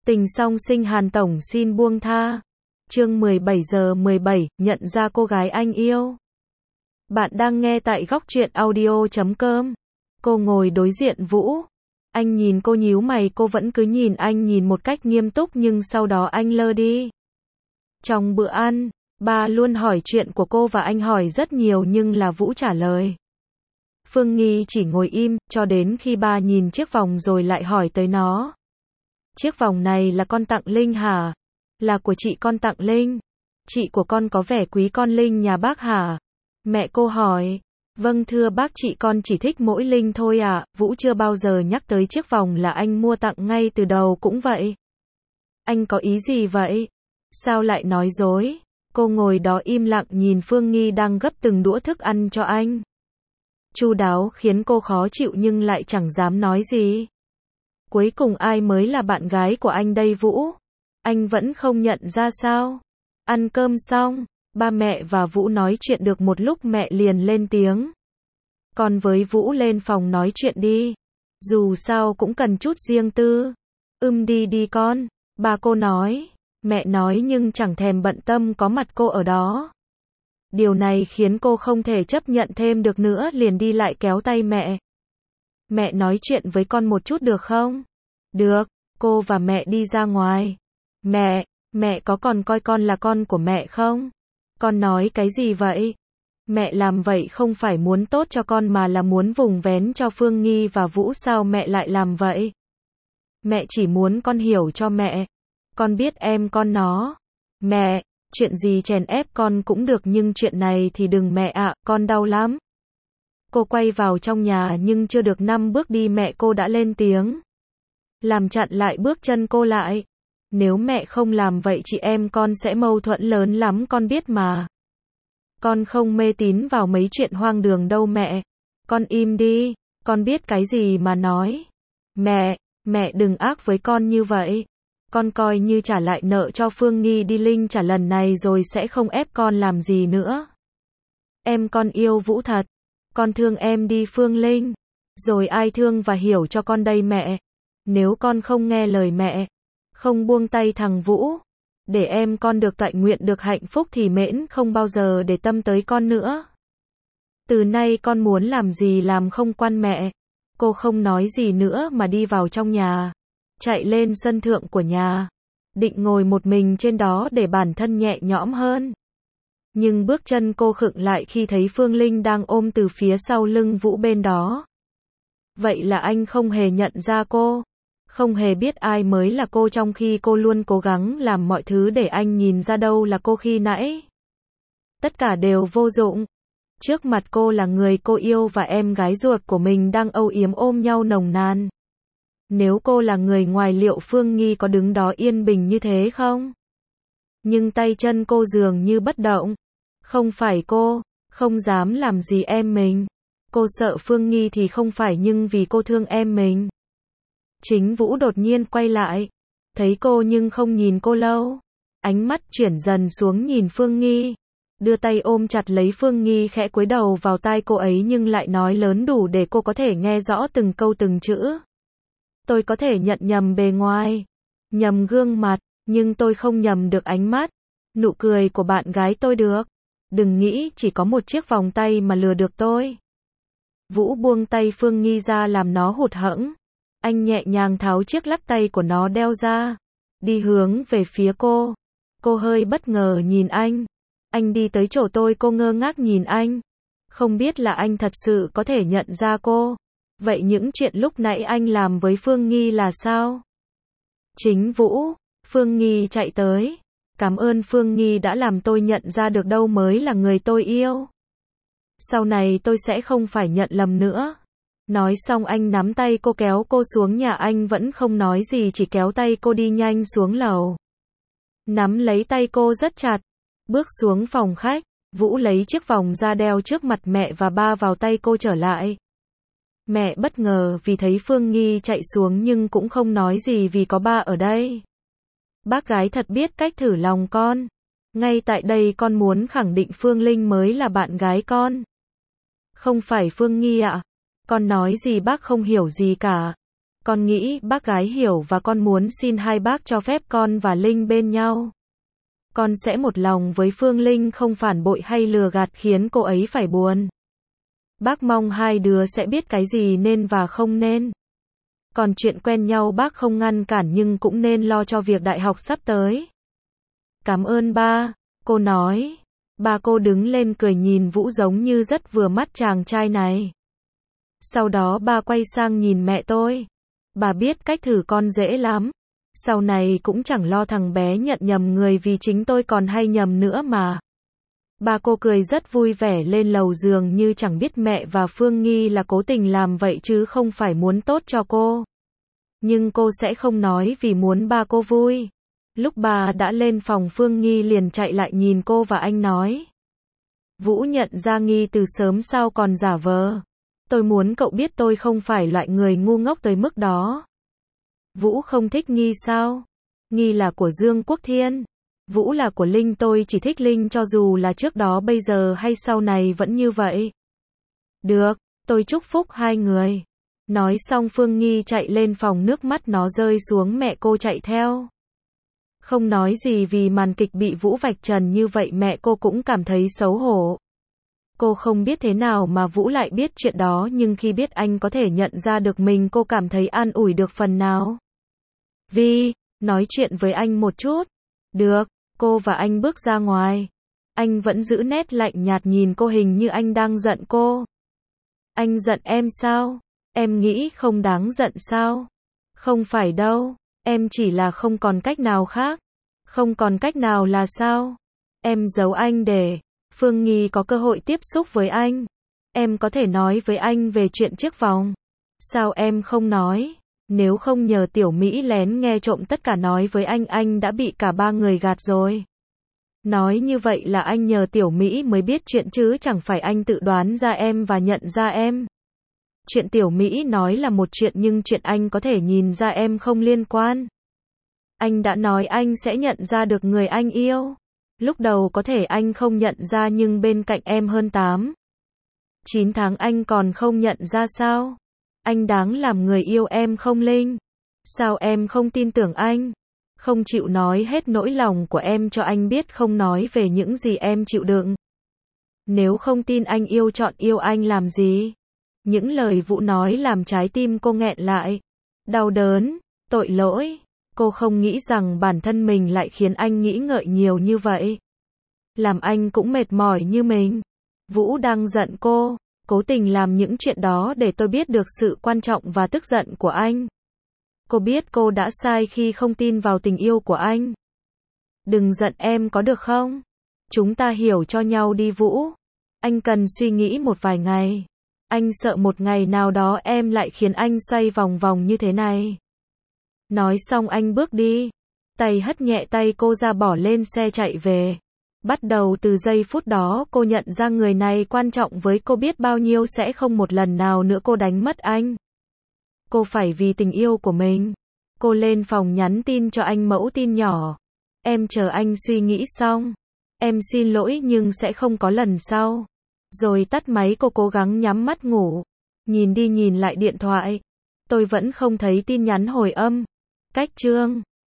Tình song sinh Hàn Tổng xin buông tha. Chương 17 giờ 17, nhận ra cô gái anh yêu. Bạn đang nghe tại góc truyện audio.com. Cô ngồi đối diện Vũ. Anh nhìn cô nhíu mày, cô vẫn cứ nhìn anh, nhìn một cách nghiêm túc nhưng sau đó anh lơ đi. Trong bữa ăn, ba luôn hỏi chuyện của cô và anh hỏi rất nhiều nhưng là Vũ trả lời. Phương Nghi chỉ ngồi im, cho đến khi ba nhìn chiếc vòng rồi lại hỏi tới nó. Chiếc vòng này là con tặng Linh hả? Là của chị con tặng Linh. Chị của con có vẻ quý con Linh nhà bác hả? Mẹ cô hỏi. Vâng thưa bác, chị con chỉ thích mỗi Linh thôi ạ. Vũ chưa bao giờ nhắc tới chiếc vòng là anh mua tặng ngay từ đầu cũng vậy. Anh có ý gì vậy? Sao lại nói dối? Cô ngồi đó im lặng nhìn Phương Nghi đang gấp từng đũa thức ăn cho anh. Chu đáo khiến cô khó chịu nhưng lại chẳng dám nói gì. Cuối cùng ai mới là bạn gái của anh đây Vũ? Anh vẫn không nhận ra sao? Ăn cơm xong, ba mẹ và Vũ nói chuyện được một lúc mẹ liền lên tiếng. Con với Vũ lên phòng nói chuyện đi. Dù sao cũng cần chút riêng tư. Đi đi con, ba cô nói. Mẹ nói nhưng chẳng thèm bận tâm có mặt cô ở đó. Điều này khiến cô không thể chấp nhận thêm được nữa, liền đi lại kéo tay mẹ. Mẹ nói chuyện với con một chút được không? Được, cô và mẹ đi ra ngoài. Mẹ có còn coi con là con của mẹ không? Con nói cái gì vậy? Mẹ làm vậy không phải muốn tốt cho con mà là muốn vùng vén cho Phương Nghi và Vũ, sao mẹ lại làm vậy? Mẹ chỉ muốn con hiểu cho mẹ. Con biết em con nó. Mẹ, chuyện gì chèn ép con cũng được nhưng chuyện này thì đừng mẹ ạ, con đau lắm. Cô quay vào trong nhà nhưng chưa được 5 bước đi mẹ cô đã lên tiếng. Làm chặn lại bước chân cô lại. Nếu mẹ không làm vậy chị em con sẽ mâu thuẫn lớn lắm, con biết mà. Con không mê tín vào mấy chuyện hoang đường đâu mẹ. Con im đi, con biết cái gì mà nói. Mẹ đừng ác với con như vậy. Con coi như trả lại nợ cho Phương Nghi đi, Linh trả lần này rồi sẽ không ép con làm gì nữa. Em con yêu Vũ thật. Con thương em đi Phương Linh. Rồi ai thương và hiểu cho con đây mẹ. Nếu con không nghe lời mẹ, không buông tay thằng Vũ, để em con được toại nguyện được hạnh phúc thì Mễn không bao giờ để tâm tới con nữa. Từ nay con muốn làm gì làm không quan mẹ. Cô không nói gì nữa mà đi vào trong nhà, chạy lên sân thượng của nhà, định ngồi một mình trên đó để bản thân nhẹ nhõm hơn. Nhưng bước chân cô khựng lại khi thấy Phương Linh đang ôm từ phía sau lưng Vũ bên đó. Vậy là anh không hề nhận ra cô, không hề biết ai mới là cô, trong khi cô luôn cố gắng làm mọi thứ để anh nhìn ra đâu là cô khi nãy. Tất cả đều vô dụng. Trước mặt cô là người cô yêu và em gái ruột của mình đang âu yếm ôm nhau nồng nàn. Nếu cô là người ngoài liệu Phương Nghi có đứng đó yên bình như thế không? Nhưng tay chân cô dường như bất động. Không phải cô không dám làm gì em mình. Cô sợ Phương Nghi thì không phải, nhưng vì cô thương em mình. Chính Vũ đột nhiên quay lại, thấy cô nhưng không nhìn cô lâu. Ánh mắt chuyển dần xuống nhìn Phương Nghi, đưa tay ôm chặt lấy Phương Nghi, khẽ cúi đầu vào tai cô ấy nhưng lại nói lớn đủ để cô có thể nghe rõ từng câu từng chữ. Tôi có thể nhận nhầm bề ngoài, nhầm gương mặt, nhưng tôi không nhầm được ánh mắt, nụ cười của bạn gái tôi được. Đừng nghĩ chỉ có một chiếc vòng tay mà lừa được tôi. Vũ buông tay Phương Nghi ra làm nó hụt hẫng. Anh nhẹ nhàng tháo chiếc lắc tay của nó đeo ra, đi hướng về phía cô. Cô hơi bất ngờ nhìn anh. Anh đi tới chỗ tôi, cô ngơ ngác nhìn anh. Không biết là anh thật sự có thể nhận ra cô. Vậy những chuyện lúc nãy anh làm với Phương Nghi là sao? Chính Vũ. Phương Nghi chạy tới. Cảm ơn Phương Nghi đã làm tôi nhận ra được đâu mới là người tôi yêu. Sau này tôi sẽ không phải nhận lầm nữa. Nói xong anh nắm tay cô kéo cô xuống nhà, anh vẫn không nói gì, chỉ kéo tay cô đi nhanh xuống lầu. Nắm lấy tay cô rất chặt. Bước xuống phòng khách, Vũ lấy chiếc vòng ra đeo trước mặt mẹ và ba vào tay cô trở lại. Mẹ bất ngờ vì thấy Phương Nghi chạy xuống nhưng cũng không nói gì vì có ba ở đây. Bác gái thật biết cách thử lòng con. Ngay tại đây con muốn khẳng định Phương Linh mới là bạn gái con. Không phải Phương Nghi ạ. Con nói gì bác không hiểu gì cả. Con nghĩ bác gái hiểu và con muốn xin hai bác cho phép con và Linh bên nhau. Con sẽ một lòng với Phương Linh, không phản bội hay lừa gạt khiến cô ấy phải buồn. Bác mong hai đứa sẽ biết cái gì nên và không nên. Còn chuyện quen nhau bác không ngăn cản nhưng cũng nên lo cho việc đại học sắp tới. Cảm ơn ba, cô nói. Ba cô đứng lên cười nhìn Vũ giống như rất vừa mắt chàng trai này. Sau đó ba quay sang nhìn mẹ tôi. Bà biết cách thử con dễ lắm. Sau này cũng chẳng lo thằng bé nhận nhầm người vì chính tôi còn hay nhầm nữa mà. Ba cô cười rất vui vẻ lên lầu giường như chẳng biết mẹ và Phương Nghi là cố tình làm vậy chứ không phải muốn tốt cho cô. Nhưng cô sẽ không nói vì muốn ba cô vui. Lúc bà đã lên phòng Phương Nghi liền chạy lại nhìn cô và anh nói. Vũ nhận ra Nghi từ sớm sao còn giả vờ. Tôi muốn cậu biết tôi không phải loại người ngu ngốc tới mức đó. Vũ không thích Nghi sao? Nghi là của Dương Quốc Thiên. Vũ là của Linh, tôi chỉ thích Linh cho dù là trước đó bây giờ hay sau này vẫn như vậy. Được, tôi chúc phúc hai người. Nói xong Phương Nghi chạy lên phòng, nước mắt nó rơi xuống, mẹ cô chạy theo. Không nói gì vì màn kịch bị Vũ vạch trần như vậy mẹ cô cũng cảm thấy xấu hổ. Cô không biết thế nào mà Vũ lại biết chuyện đó nhưng khi biết anh có thể nhận ra được mình cô cảm thấy an ủi được phần nào. Vi, nói chuyện với anh một chút. Được, cô và anh bước ra ngoài. Anh vẫn giữ nét lạnh nhạt nhìn cô, hình như anh đang giận cô. Anh giận em sao? Em nghĩ không đáng giận sao? Không phải đâu, em chỉ là không còn cách nào khác. Không còn cách nào là sao? Em giấu anh để Phương Nghi có cơ hội tiếp xúc với anh. Em có thể nói với anh về chuyện chiếc vòng. Sao em không nói? Nếu không nhờ Tiểu Mỹ lén nghe trộm tất cả nói với anh đã bị cả ba người gạt rồi. Nói như vậy là anh nhờ Tiểu Mỹ mới biết chuyện chứ chẳng phải anh tự đoán ra em và nhận ra em. Chuyện Tiểu Mỹ nói là một chuyện nhưng chuyện anh có thể nhìn ra em không liên quan. Anh đã nói anh sẽ nhận ra được người anh yêu. Lúc đầu có thể anh không nhận ra nhưng bên cạnh em hơn 9 tháng anh còn không nhận ra sao? Anh đáng làm người yêu em không Linh? Sao em không tin tưởng anh? Không chịu nói hết nỗi lòng của em cho anh biết, không nói về những gì em chịu đựng. Nếu không tin anh chọn yêu anh làm gì? Những lời Vũ nói làm trái tim cô nghẹn lại. Đau đớn, tội lỗi. Cô không nghĩ rằng bản thân mình lại khiến anh nghĩ ngợi nhiều như vậy. Làm anh cũng mệt mỏi như mình. Vũ đang giận cô, cố tình làm những chuyện đó để tôi biết được sự quan trọng và tức giận của anh. Cô biết cô đã sai khi không tin vào tình yêu của anh. Đừng giận em có được không? Chúng ta hiểu cho nhau đi Vũ. Anh cần suy nghĩ một vài ngày. Anh sợ một ngày nào đó em lại khiến anh xoay vòng vòng như thế này. Nói xong anh bước đi. Tay hất nhẹ tay cô ra, bỏ lên xe chạy về. Bắt đầu từ giây phút đó cô nhận ra người này quan trọng với cô biết bao nhiêu, sẽ không một lần nào nữa cô đánh mất anh. Cô phải vì tình yêu của mình. Cô lên phòng nhắn tin cho anh mẫu tin nhỏ. Em chờ anh suy nghĩ xong. Em xin lỗi nhưng sẽ không có lần sau. Rồi tắt máy, cô cố gắng nhắm mắt ngủ. Nhìn đi nhìn lại điện thoại. Tôi vẫn không thấy tin nhắn hồi âm. Cách chương